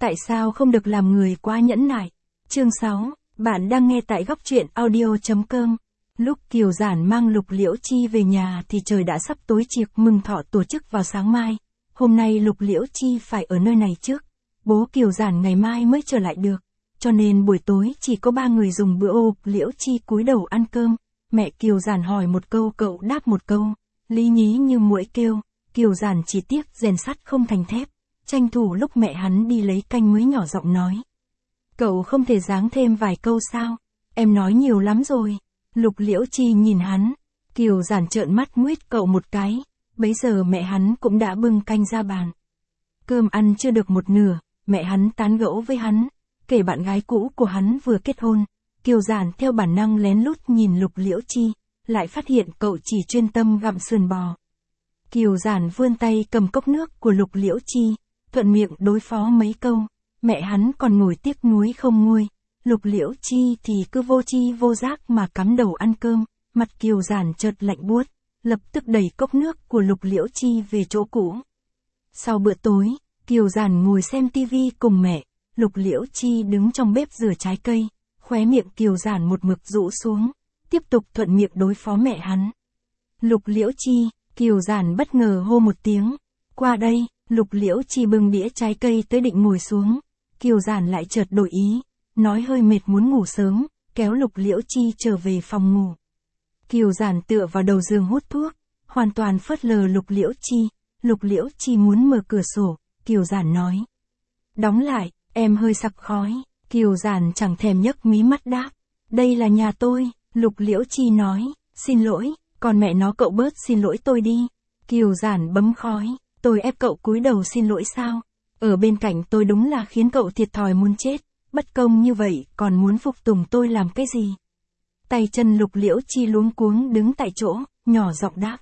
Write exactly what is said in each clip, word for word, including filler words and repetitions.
Tại sao không được làm người quá nhẫn nại? Chương sáu, bạn đang nghe tại góc truyện audio chấm com. Lúc Kiều Giản mang Lục Liễu Chi về nhà thì trời đã sắp tối chiệc mừng thọ tổ chức vào sáng mai. Hôm nay Lục Liễu Chi phải ở nơi này trước. Bố Kiều Giản ngày mai mới trở lại được. Cho nên buổi tối chỉ có ba người dùng bữa. Lục Liễu Chi cúi đầu ăn cơm. Mẹ Kiều Giản hỏi một câu cậu đáp một câu. Lý nhí như muỗi kêu. Kiều Giản chỉ tiếc rèn sắt không thành thép. Tranh thủ lúc mẹ hắn đi lấy canh mới nhỏ giọng nói. Cậu không thể giáng thêm vài câu sao? Em nói nhiều lắm rồi. Lục Liễu Chi nhìn hắn. Kiều Giản trợn mắt nguýt cậu một cái. Bấy giờ mẹ hắn cũng đã bưng canh ra bàn. Cơm ăn chưa được một nửa, mẹ hắn tán gẫu với hắn. Kể bạn gái cũ của hắn vừa kết hôn. Kiều Giản theo bản năng lén lút nhìn Lục Liễu Chi. Lại phát hiện cậu chỉ chuyên tâm gặm sườn bò. Kiều Giản vươn tay cầm cốc nước của Lục Liễu Chi. Thuận miệng đối phó mấy câu. Mẹ hắn còn ngồi tiếc nuối không nguôi. Lục Liễu Chi thì cứ vô chi vô giác mà cắm đầu ăn cơm. Mặt Kiều Giản chợt lạnh buốt. Lập tức đẩy cốc nước của Lục Liễu Chi về chỗ cũ. Sau bữa tối, Kiều Giản ngồi xem tivi cùng mẹ. Lục Liễu Chi đứng trong bếp rửa trái cây. Khóe miệng Kiều Giản một mực rũ xuống. Tiếp tục thuận miệng đối phó mẹ hắn. Lục Liễu Chi, Kiều Giản bất ngờ hô một tiếng. Qua đây. Lục Liễu Chi bưng đĩa trái cây tới định ngồi xuống. Kiều Giản lại chợt đổi ý. Nói hơi mệt muốn ngủ sớm. Kéo Lục Liễu Chi trở về phòng ngủ. Kiều Giản tựa vào đầu giường hút thuốc. Hoàn toàn phớt lờ Lục Liễu Chi. Lục Liễu Chi muốn mở cửa sổ. Kiều Giản nói. Đóng lại, em hơi sặc khói. Kiều Giản chẳng thèm nhấc mí mắt đáp. Đây là nhà tôi. Lục Liễu Chi nói. Xin lỗi, còn mẹ nó cậu bớt xin lỗi tôi đi. Kiều Giản bấm khói. Tôi ép cậu cúi đầu xin lỗi sao? Ở bên cạnh tôi đúng là khiến cậu thiệt thòi muốn chết. Bất công như vậy còn muốn phục tùng tôi làm cái gì? Tay chân Lục Liễu Chi luống cuống đứng tại chỗ, nhỏ giọng đáp.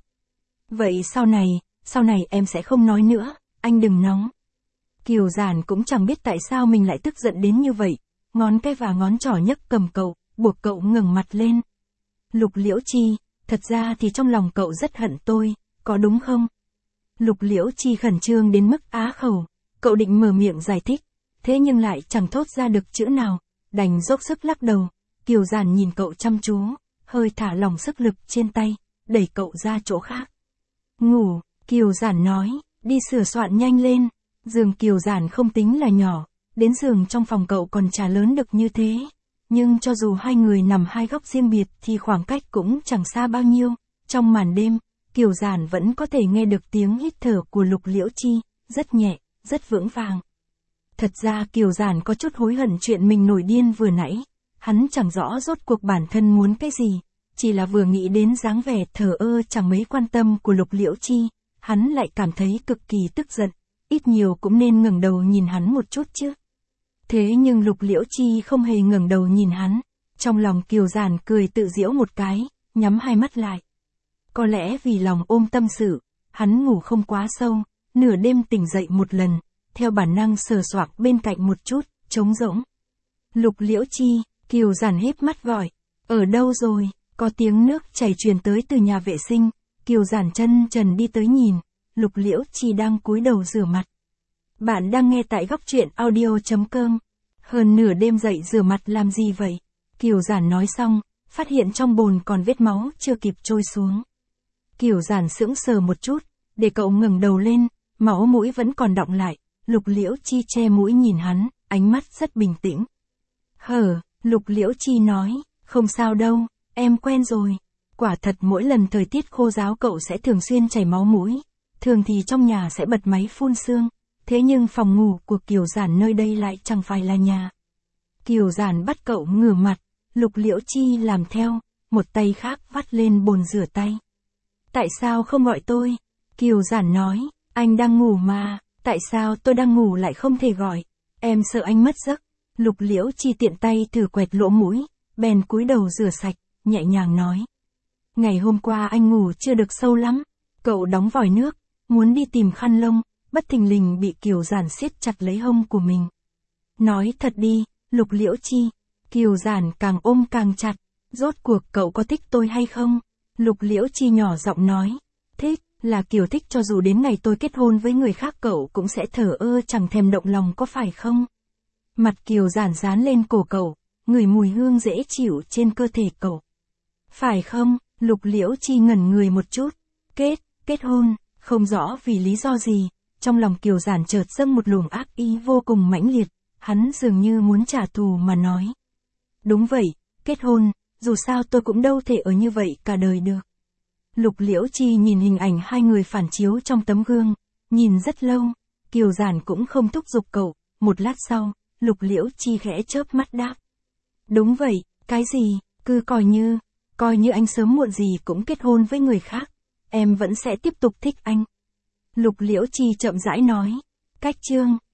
Vậy sau này, sau này em sẽ không nói nữa, anh đừng nóng. Kiều Giản cũng chẳng biết tại sao mình lại tức giận đến như vậy. Ngón cái và ngón trỏ nhấc cầm cậu, buộc cậu ngẩng mặt lên. Lục Liễu Chi, thật ra thì trong lòng cậu rất hận tôi, có đúng không? Lục Liễu Chi khẩn trương đến mức á khẩu. Cậu định mở miệng giải thích. Thế nhưng lại chẳng thốt ra được chữ nào. Đành dốc sức lắc đầu. Kiều Giản nhìn cậu chăm chú. Hơi thả lỏng sức lực trên tay. Đẩy cậu ra chỗ khác. Ngủ, Kiều Giản nói. Đi sửa soạn nhanh lên. Giường Kiều Giản không tính là nhỏ. Đến giường trong phòng cậu còn chả lớn được như thế. Nhưng cho dù hai người nằm hai góc riêng biệt thì khoảng cách cũng chẳng xa bao nhiêu. Trong màn đêm, Kiều Giản vẫn có thể nghe được tiếng hít thở của Lục Liễu Chi, rất nhẹ, rất vững vàng. Thật ra Kiều Giản có chút hối hận chuyện mình nổi điên vừa nãy. Hắn chẳng rõ rốt cuộc bản thân muốn cái gì, chỉ là vừa nghĩ đến dáng vẻ thờ ơ chẳng mấy quan tâm của Lục Liễu Chi, hắn lại cảm thấy cực kỳ tức giận, ít nhiều cũng nên ngẩng đầu nhìn hắn một chút chứ. Thế nhưng Lục Liễu Chi không hề ngẩng đầu nhìn hắn, trong lòng Kiều Giản cười tự giễu một cái, nhắm hai mắt lại. Có lẽ vì lòng ôm tâm sự, hắn ngủ không quá sâu, nửa đêm tỉnh dậy một lần, theo bản năng sờ soạng bên cạnh một chút, trống rỗng. Lục Liễu Chi, Kiều Giản híp mắt gọi, ở đâu rồi? Có tiếng nước chảy truyền tới từ nhà vệ sinh. Kiều Giản chân trần đi tới nhìn, Lục Liễu Chi đang cúi đầu rửa mặt. Bạn đang nghe tại góc truyện audio chấm com. Hơn nửa đêm dậy rửa mặt làm gì vậy? Kiều Giản nói xong, phát hiện trong bồn còn vết máu chưa kịp trôi xuống. Kiều Giản sững sờ một chút, để cậu ngẩng đầu lên, máu mũi vẫn còn đọng lại. Lục Liễu Chi che mũi nhìn hắn, ánh mắt rất bình tĩnh. Hờ, Lục Liễu Chi nói, không sao đâu, em quen rồi. Quả thật mỗi lần thời tiết khô ráo cậu sẽ thường xuyên chảy máu mũi. Thường thì trong nhà sẽ bật máy phun sương. Thế nhưng phòng ngủ của Kiều Giản nơi đây lại chẳng phải là nhà. Kiều Giản bắt cậu ngửa mặt, Lục Liễu Chi làm theo, một tay khác vắt lên bồn rửa tay. Tại sao không gọi tôi? Kiều Giản nói, anh đang ngủ mà, tại sao tôi đang ngủ lại không thể gọi? Em sợ anh mất giấc. Lục Liễu Chi tiện tay thử quẹt lỗ mũi, bèn cúi đầu rửa sạch, nhẹ nhàng nói. Ngày hôm qua anh ngủ chưa được sâu lắm. Cậu đóng vòi nước, muốn đi tìm khăn lông, bất thình lình bị Kiều Giản siết chặt lấy hông của mình. Nói thật đi, Lục Liễu Chi. Kiều Giản càng ôm càng chặt. Rốt cuộc cậu có thích tôi hay không? Lục Liễu Chi nhỏ giọng nói. Thích, Là kiểu thích cho dù đến ngày tôi kết hôn với người khác cậu cũng sẽ thờ ơ chẳng thèm động lòng có phải không? Mặt Kiều Giản dán lên cổ cậu, ngửi mùi hương dễ chịu trên cơ thể cậu. Phải không? Lục Liễu Chi ngẩn người một chút. Kết, kết hôn, không rõ vì lý do gì, trong lòng Kiều Giản chợt dâng một luồng ác ý vô cùng mãnh liệt, hắn dường như muốn trả thù mà nói. Đúng vậy, kết hôn, dù sao tôi cũng đâu thể ở như vậy cả đời được. Lục Liễu Chi nhìn hình ảnh hai người phản chiếu trong tấm gương, nhìn rất lâu, Kiều Giản cũng không thúc giục cậu, một lát sau, Lục Liễu Chi khẽ chớp mắt đáp. Đúng vậy, cái gì, cứ coi như, coi như anh sớm muộn gì cũng kết hôn với người khác, em vẫn sẽ tiếp tục thích anh. Lục Liễu Chi chậm rãi nói, cách chương.